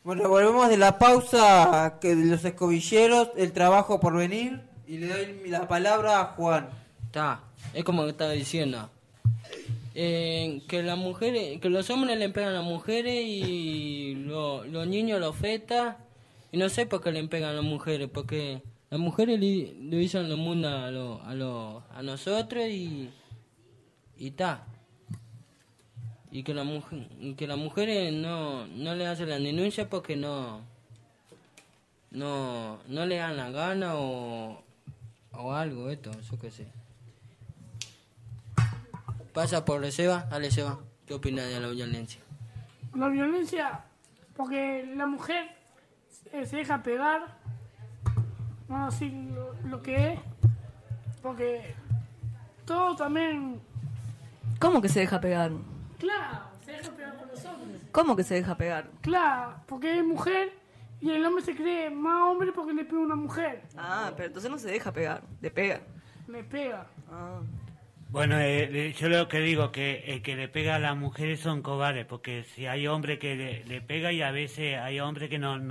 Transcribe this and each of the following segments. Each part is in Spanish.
Bueno, volvemos de la pausa que de los escobilleros, el trabajo por venir, y le doy la palabra a Juan. Está, es como que estaba diciendo. Que las mujeres, que los hombres le pegan a las mujeres y los niños los fetas. Y no sé por qué le pegan a las mujeres, porque las mujeres le dicen el mundo a nosotros y está. Y que las mujeres no le hacen la denuncia porque no le dan la gana o algo, yo qué sé. Pasa por Seba, dale Seba, ¿qué opinas de la violencia? La violencia, porque la mujer se deja pegar, vamos a decir lo que es, porque todo también... ¿Cómo que se deja pegar? Claro, se deja pegar por los hombres. ¿Cómo que se deja pegar? Claro, porque es mujer y el hombre se cree más hombre porque le pega a una mujer. Ah, pero entonces no se deja pegar, le pega. Le pega. Ah. Bueno, yo lo que digo que el que le pega a las mujeres son cobardes, porque si hay hombre que le pega y a veces hay hombre que no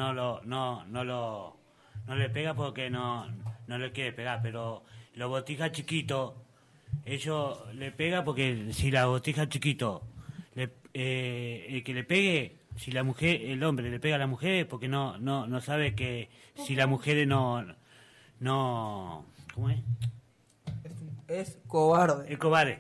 le pega porque no le quiere pegar, pero los botijas chiquitos, ellos le pega porque si la botija chiquito, el que le pegue, si la mujer, el hombre le pega a la mujer, porque no sabe que si la mujer no, ¿cómo es? Es cobarde. El cobarde.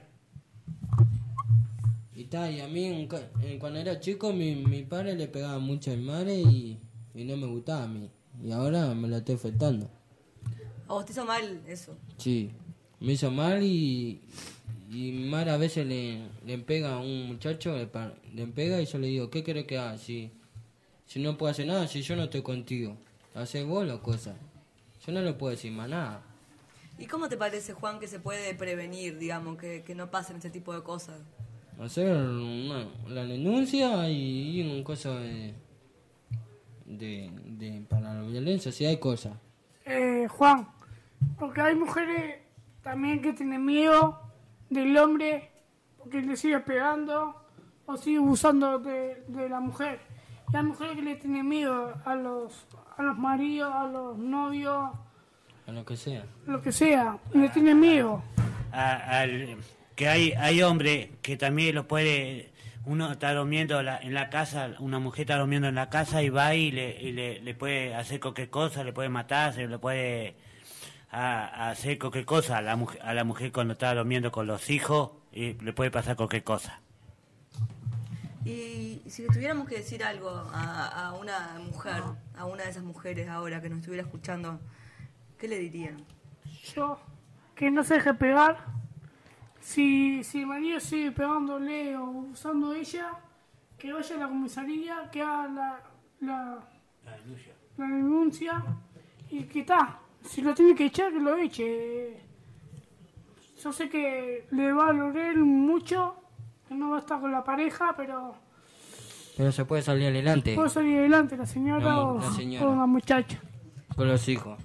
Y a mí cuando era chico mi padre le pegaba mucho a mi madre y no me gustaba a mí. Y ahora me la estoy faltando. ¿A vos te hizo mal eso? Sí, me hizo mal y mi madre a veces le pega a un muchacho, le pega y yo le digo, ¿qué querés que haga? Si no puedo hacer nada, si yo no estoy contigo, hacés vos las cosas. Yo no le puedo decir más nada. ¿Y cómo te parece, Juan, que se puede prevenir, digamos, que no pasen este tipo de cosas? Hacer la denuncia y un coso para la violencia, si hay cosas. Juan, porque hay mujeres también que tienen miedo del hombre porque le sigue pegando o sigue abusando de la mujer. Y hay mujeres que le tienen miedo a los maridos, a los novios, A lo que sea. lo que sea, y le tienen miedo. Que hay hombres que también lo puede, uno está durmiendo en la casa, una mujer está durmiendo en la casa y va y le puede hacer cualquier cosa, le puede matar, se le puede hacer cualquier cosa a la mujer cuando está durmiendo con los hijos, y le puede pasar cualquier cosa. Y si le tuviéramos que decir algo a una mujer, a una de esas mujeres ahora que nos estuviera escuchando, ¿qué le dirían? Yo, que no se deje pegar. Si el marido sigue pegándole o abusando de ella, que vaya a la comisaría, que haga la denuncia y que está. Si lo tiene que echar, que lo eche. Yo sé que le va a doler mucho, que no va a estar con la pareja, pero se puede salir adelante. puede salir adelante la señora, o la muchacha. Con los hijos.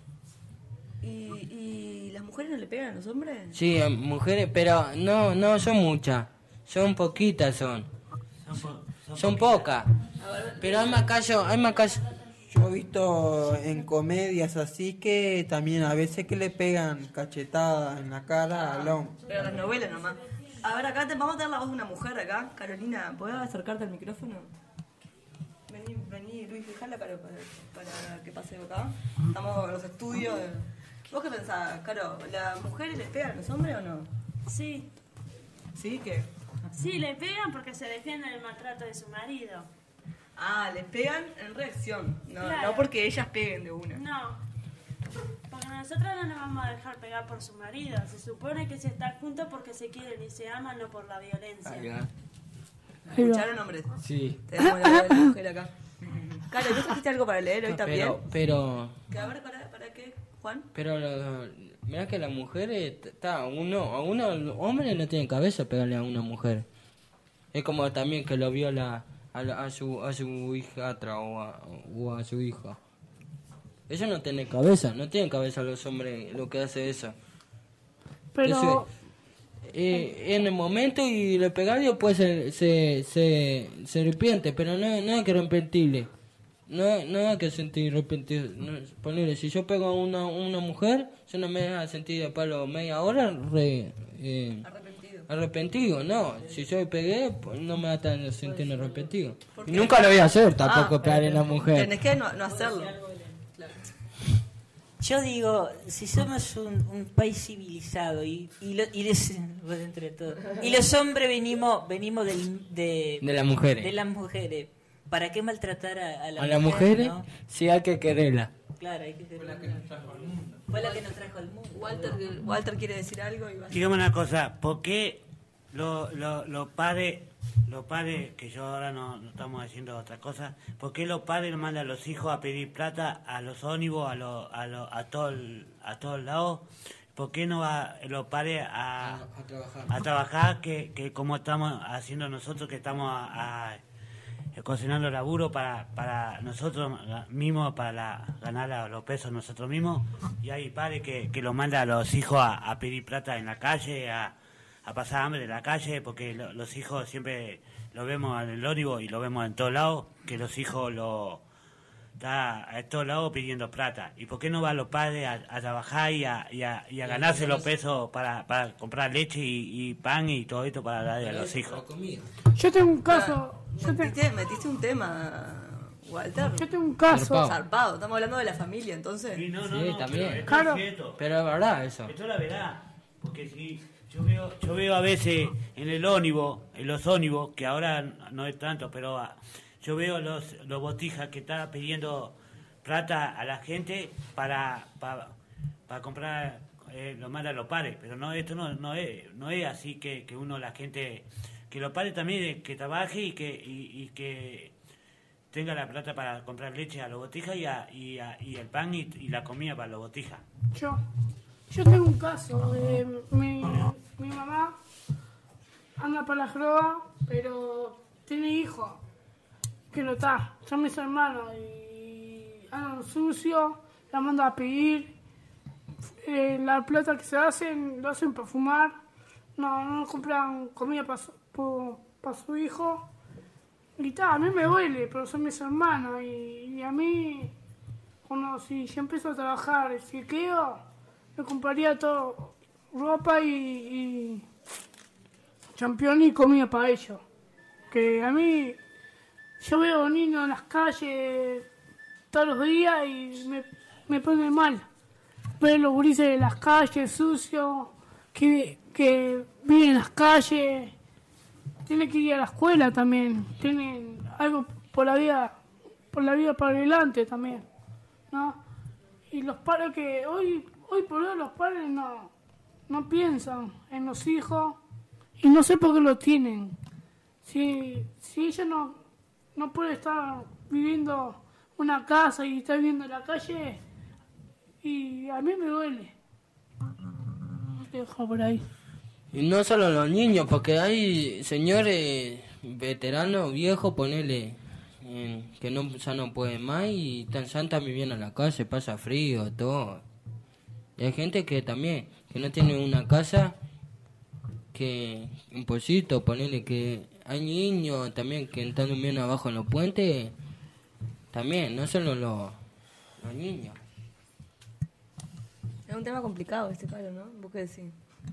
¿Y las mujeres no le pegan a los hombres? Sí, mujeres, pero no son muchas. Son poquitas son pocas. Pero hay más casos. Yo he visto en comedias así que también a veces que le pegan cachetadas en la cara al hombre. Pero las novelas nomás. A ver, acá vamos a tener la voz de una mujer acá. Carolina, ¿podés acercarte al micrófono? Vení, Luis, dejá la Caro para que pase acá. Estamos en los estudios. ¿Vos qué pensás, Caro? ¿Las mujeres les pegan a los hombres o no? Sí, ¿Sí? ¿Qué? sí, le pegan porque se defienden del maltrato de su marido. Ah, les pegan en reacción. No, Claro. no porque ellas peguen de una. No, porque nosotros no nos vamos a dejar pegar por su marido. Se supone que se están juntos porque se quieren y se aman, no por la violencia. ¿Escucharon, hombres? Sí. Tenemos la voz de la mujer acá. Caro, ¿tú trajiste algo para leer hoy también? Pero ¿Que a ver, para qué, Juan? Pero mirá que las mujeres, a unos hombres no tienen cabeza pegarle a una mujer. Es como también que lo viola a su hijastra o a su hijo. Ellos no tienen cabeza los hombres lo que hace eso. Pero Entonces, en el momento y le pegar después se arrepiente, pero no es que arrepentirle. no hay que sentir arrepentido. No, ponele, si yo pego a una mujer, yo no me voy a sentir de palo media hora arrepentido, no. Si yo pegué, pues no me va a estar sintiendo arrepentido. Y nunca lo voy a hacer tampoco, pegar a una mujer. Tenés que no hacerlo. Yo digo, si somos un país civilizado y los hombres venimos de las mujeres. De las mujeres, ¿para qué maltratar a la A las mujeres, ¿no? sí hay que quererla. Claro, hay que quererla. Fue la que nos trajo al mundo. Walter quiere decir algo y va a... Dígame una cosa, ¿por qué los padres, que yo ahora no estamos haciendo otra cosa, ¿por qué los padres mandan a los hijos a pedir plata a los ómnibus, a todos lados? ¿Por qué no va los padres a trabajar que como estamos haciendo nosotros, que estamos cocinando laburo para nosotros mismos, para ganar los pesos nosotros mismos? Y hay padres que los mandan a los hijos a pedir plata en la calle, a pasar hambre en la calle, porque los hijos siempre lo vemos en el ómnibus y lo vemos en todos lados, que los hijos está a todos lados pidiendo plata. ¿Y por qué no van los padres a trabajar y a ganarse los pesos para comprar leche y pan y todo esto para darle a los hijos? Yo tengo un caso. Metiste un tema, Walter. Yo tengo un caso. Zarpado. Estamos hablando de la familia, entonces. Sí, no, también. Pero, Pero es verdad eso. esto es la verdad, porque si yo veo a veces en el ómnibus, en los ómnibus, que ahora no es tanto, pero yo veo los botijas que están pidiendo plata a la gente para comprar, lo mandan los padres, pero no, esto no es así que uno, la gente, que los padres también que trabaje y que tenga la plata para comprar leche a los botijas y el pan y la comida para los botijas. Yo tengo un caso. Mi mamá anda para la joroba, pero tiene hijos que no está. Son mis hermanos y andan sucio, la mandan a pedir. La plata que se hacen, lo hacen para fumar. No compran comida para su hijo. Y a mí me duele, pero son mis hermanos. Y a mí, si yo empiezo a trabajar, si quedo, me compraría todo, ropa y champión y comida para ellos. Que a mí, yo veo niños en las calles todos los días y me pone mal. Ver los gurises en las calles sucios, que viven en las calles, tienen que ir a la escuela también, tienen algo por la vida para adelante también, ¿no? Y los padres que hoy por hoy los padres no piensan en los hijos y no sé por qué lo tienen. Si ella no puede estar viviendo una casa y está viviendo en la calle, y a mí me duele. Te dejo por ahí. Y no solo los niños, porque hay señores veteranos, viejos, ponele, que ya no pueden más y están viviendo en la calle, pasa frío, todo. Y hay gente que también, que no tiene una casa, que un pocito, ponele, que hay niños también que están durmiendo abajo en los puentes, también, no solo los niños. Es un tema complicado Pablo, ¿no? ¿Vos qué decís?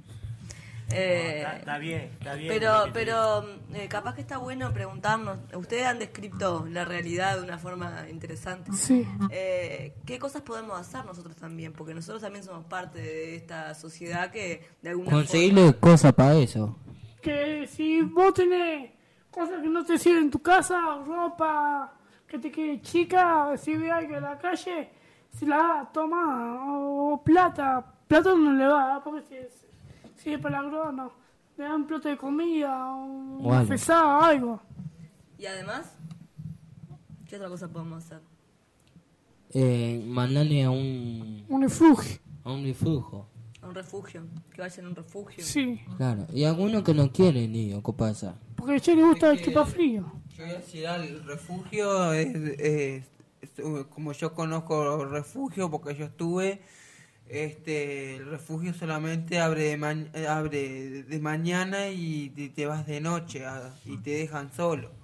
Está bien. Pero capaz que está bueno preguntarnos, ustedes han descrito la realidad de una forma interesante. Sí. ¿Qué cosas podemos hacer nosotros también? Porque nosotros también somos parte de esta sociedad que de alguna conseguirle cosas para eso. Que si vos tenés cosas que no te sirven en tu casa, ropa que te quede chica, si ve alguien en la calle, si la da, toma, o plata no le va, porque si es para la grúa, no. Le dan un plato de comida, una pesada, algo. Y además, ¿qué otra cosa podemos hacer? Mandarle a un refugio. A un refugio. A un refugio, que vayan a un refugio. Sí. Claro, y algunos que no quieren, niño, ¿qué pasa? Porque a ella le gusta el chupa frío. Yo voy a decir, el refugio es como yo conozco el refugio porque yo estuve, el refugio solamente abre de mañana y te vas de noche y te dejan solo.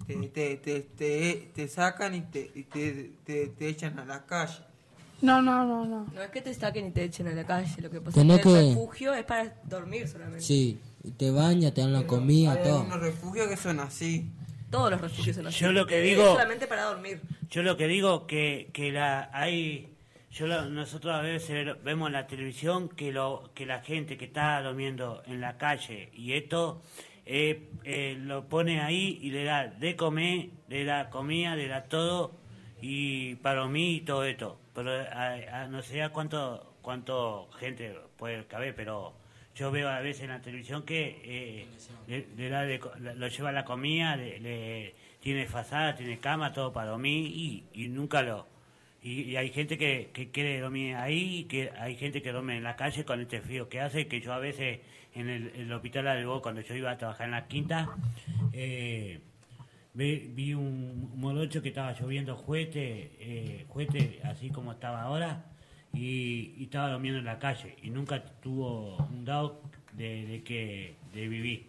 te sacan y te echan a la calle. No. No es que te saquen y te echen a la calle, lo que pasa Tenés es que el que- refugio es para dormir solamente. Sí, y te bañas, te dan la comida, Hay todo. algunos refugios que son así. Todos los refugios son así. Yo lo que Es digo- solamente para dormir. Yo lo que digo que nosotros a veces vemos en la televisión que la gente que está durmiendo en la calle y esto lo pone ahí y le da de comer, le da comida, le da todo y para dormir y todo esto. Pero no sé a cuánto gente puede caber, pero yo veo a veces en la televisión que le da lo lleva la comida, le tiene fazada, tiene cama, todo para dormir y nunca lo... Y hay gente que quiere dormir ahí, y que hay gente que duerme en la calle con este frío que hace, que yo a veces en el hospital Albo, cuando yo iba a trabajar en la quinta, vi un morocho que estaba lloviendo juguete, así como estaba ahora, y estaba durmiendo en la calle, y nunca tuvo un dado de vivir.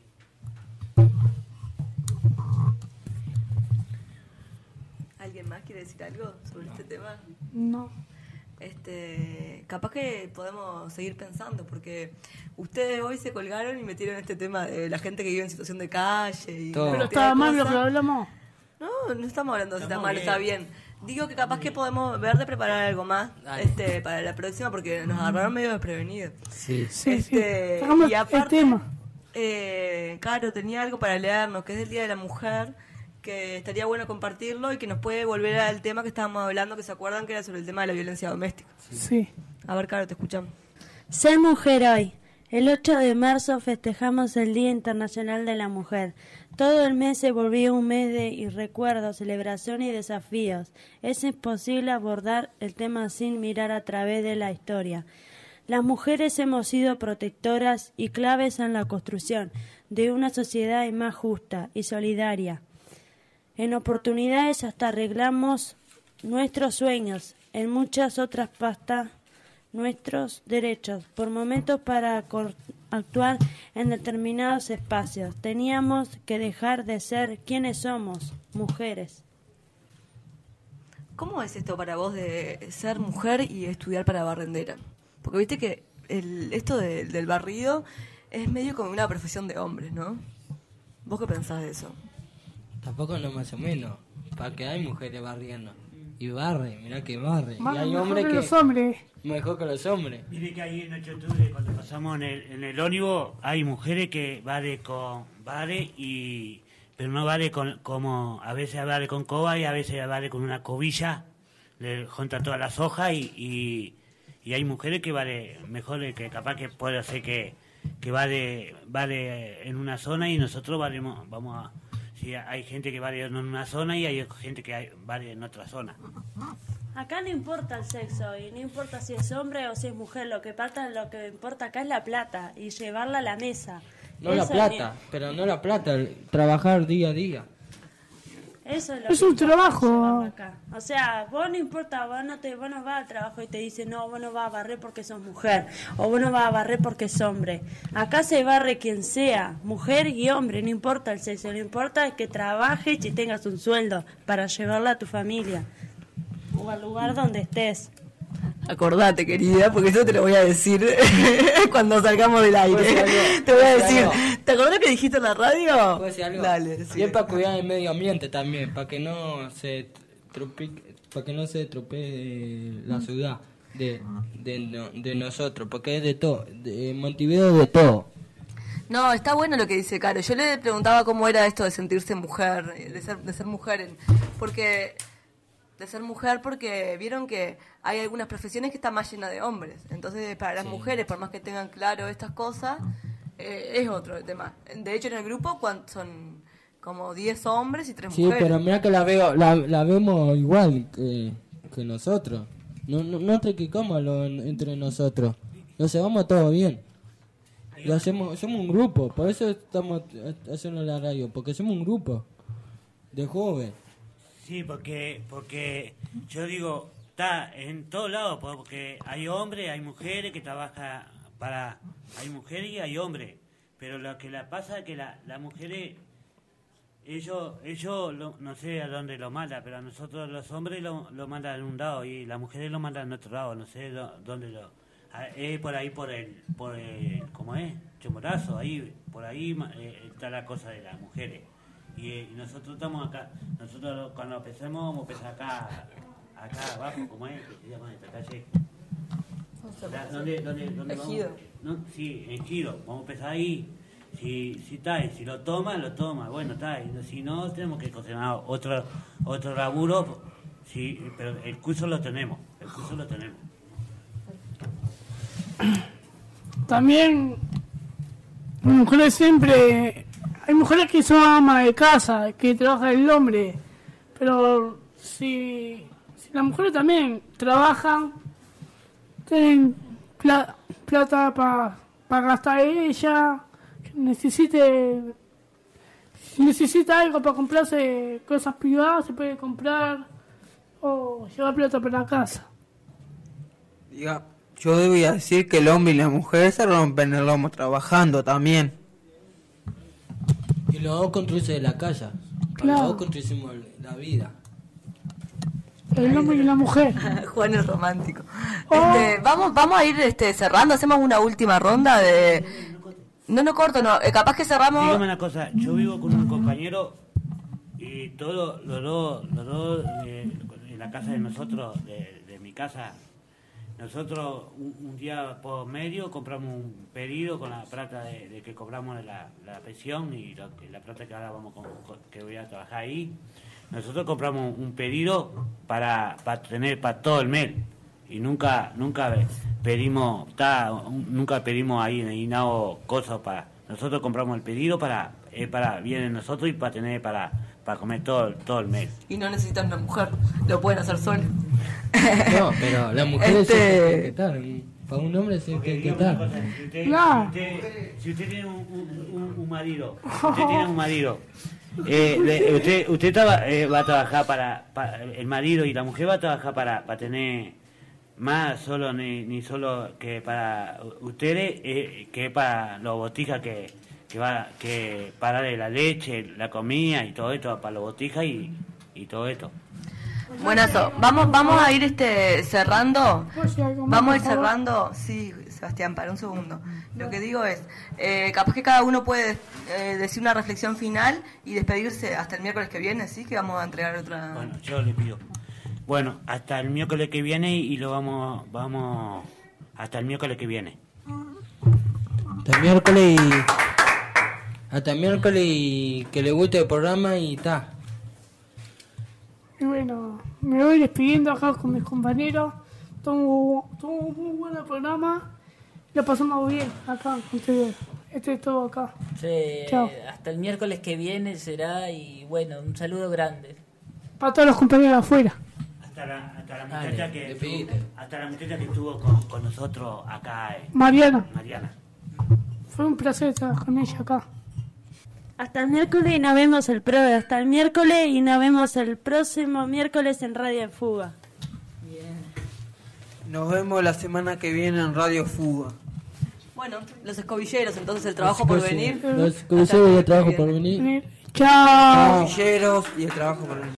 ¿Alguien más quiere decir algo sobre este tema? No. Capaz que podemos seguir pensando, porque ustedes hoy se colgaron y metieron este tema de la gente que vive en situación de calle. Y Todo. Pero cantidad de estaba mal lo cosas. que hablamos. No estamos hablando de si está Estamos mal o está bien. bien. Digo que capaz que podemos ver de preparar algo más Dale. para la próxima, porque nos agarraron medio desprevenidos. Sí. Sí. Sacamos Y el aparte, tema. Caro tenía algo para leernos, que es el Día de la Mujer, que estaría bueno compartirlo y que nos puede volver al tema que estábamos hablando, que se acuerdan que era sobre el tema de la violencia doméstica. Sí. A ver, Caro, te escuchamos. Ser mujer hoy. El 8 de marzo festejamos el Día Internacional de la Mujer. Todo el mes se volvió un mes de recuerdos, celebración y desafíos. Es imposible abordar el tema sin mirar a través de la historia. Las mujeres hemos sido protectoras y claves en la construcción de una sociedad más justa y solidaria. En oportunidades hasta arreglamos nuestros sueños, en muchas otras pastas nuestros derechos, por momentos para actuar en determinados espacios. Teníamos que dejar de ser quienes somos, mujeres. ¿Cómo es esto para vos de ser mujer y estudiar para barrendera? Porque viste que esto del barrido es medio como una profesión de hombres, ¿no? ¿Vos qué pensás de eso? Tampoco no más o menos, para que hay mujeres barriendo. Y barre, mirá que barre. Más Y hay mejor hombres que que... los hombres. Mejor que los hombres. Mire que ahí en 8 de octubre, cuando pasamos en el ónibus, hay mujeres que pero no vale como a veces vale con coba y a veces vale con una cobilla, le junta todas las hojas y hay mujeres que vale mejor, que capaz que puede hacer que vale en una zona y nosotros vamos a... Sí, hay gente que vale en una zona y hay gente que vale en otra zona. Acá no importa el sexo y no importa si es hombre o si es mujer, lo que importa acá es la plata y llevarla a la mesa. No la Eso plata, pero no la plata, trabajar día a día. Eso es lo Es que un importa trabajo. llevarlo acá. O sea, vos no importa, vos no vas al trabajo y te dicen, no, vos no vas a barrer porque sos mujer, o vos no vas a barrer porque es hombre. Acá se barre quien sea, mujer y hombre, no importa el sexo, lo importa es que trabajes y tengas un sueldo para llevarla a tu familia o al lugar donde estés. Acordate, querida, porque eso te lo voy a decir cuando salgamos del aire. ¿Puedo decir algo? Te voy a ¿Puedo decir, decir algo? ¿te acordás que dijiste en la radio? ¿Puedo decir algo? Dale, sí. Y es para cuidar el medio ambiente también, para que no se estropee la ciudad de nosotros, porque es de todo, de Montevideo es de todo. No, está bueno lo que dice Caro. Yo le preguntaba cómo era esto de sentirse mujer, de ser mujer, porque vieron que hay algunas profesiones que están más llenas de hombres. Entonces, para las mujeres, por más que tengan claro estas cosas, es otro tema. De hecho, en el grupo son como 10 hombres y 3 Sí, mujeres. pero mira que la vemos igual que nosotros. No te quicamos entre nosotros. Lo llevamos todo bien. Lo hacemos, somos un grupo, por eso estamos haciendo la radio, porque somos un grupo de jóvenes. Sí, porque yo digo, está en todos lados, porque hay hombres, hay mujeres que trabajan hay mujeres y hay hombres, pero lo que la pasa es que las mujeres Ellos no sé a dónde lo mandan, pero a nosotros los hombres lo mandan a un lado y las mujeres lo mandan a otro lado, no sé dónde lo... por ahí por el ¿cómo es? Chomborazo, ahí, por ahí está la cosa de las mujeres. Y nosotros estamos acá, nosotros cuando empecemos vamos a empezar acá abajo, ¿cómo es? ¿Qué se llama esta calle? ¿Dónde vamos? Ejido. No, sí, Ejido, vamos a empezar ahí. Si está, y si lo toma, bueno, está, y si no, tenemos que conseguir otro laburo, sí, pero el curso lo tenemos. También, las mujeres siempre, hay mujeres que son amas de casa, que trabaja el hombre, pero si las mujeres también trabajan, tienen plata para gastar ella, si necesita algo para comprarse cosas privadas, se puede comprar o llevar plata para la casa. Diga, yo debía decir que el hombre y la mujer se rompen el lomo trabajando también. Y los dos construyen la casa. Claro. Los dos construimos la vida. El hombre y la mujer. Juan es romántico. Vamos a ir cerrando, hacemos una última ronda de... No corto, capaz que cerramos... Dígame una cosa, yo vivo con un compañero y todos los dos en la casa de nosotros, de mi casa, nosotros un día por medio compramos un pedido con la plata de que cobramos la pensión y la plata que ahora que voy a trabajar ahí. Nosotros compramos un pedido para tener para todo el mes y nunca pedimos ahí en Inao cosas para nosotros. Compramos el pedido para viene nosotros y para tener para comer todo el mes. Y no necesitan una mujer, lo pueden hacer solos. No, pero las mujeres se tienen que estar. Para un hombre se tiene que estar. Si usted tiene un marido, usted va a trabajar para el marido y la mujer va a trabajar para tener más solo ni solo que para ustedes, que para los botijas que para darle la leche, la comida y todo esto para los botijas y todo esto. Buenazo, vamos a ir cerrando. Vamos a ir por favor? cerrando. Sí, Sebastián, para un segundo. Lo que digo es, capaz que cada uno puede decir una reflexión final y despedirse hasta el miércoles que viene, ¿sí? Que vamos a entregar otra... Bueno, yo le pido. Bueno, hasta el miércoles que viene y lo vamos hasta el miércoles que viene. Hasta el miércoles y que le guste el programa y está. Y bueno, me voy despidiendo acá con mis compañeros. Tuvo un muy buen programa. Lo pasamos bien acá con ustedes. Es todo acá. Sí, Chao. hasta el miércoles que viene será y bueno, un saludo grande. Para todos los compañeros afuera. Hasta la Dale, muchacha que despedite. estuvo con nosotros acá, Mariana, Mariana. fue un placer estar con ella acá. Hasta el miércoles y nos vemos el próximo miércoles en Radio Fuga. Nos vemos la semana que viene en Radio Fuga. Bueno, los escobilleros, entonces el trabajo por venir. Los escobilleros y el trabajo por venir. Chao. Villeros y el trabajo por el...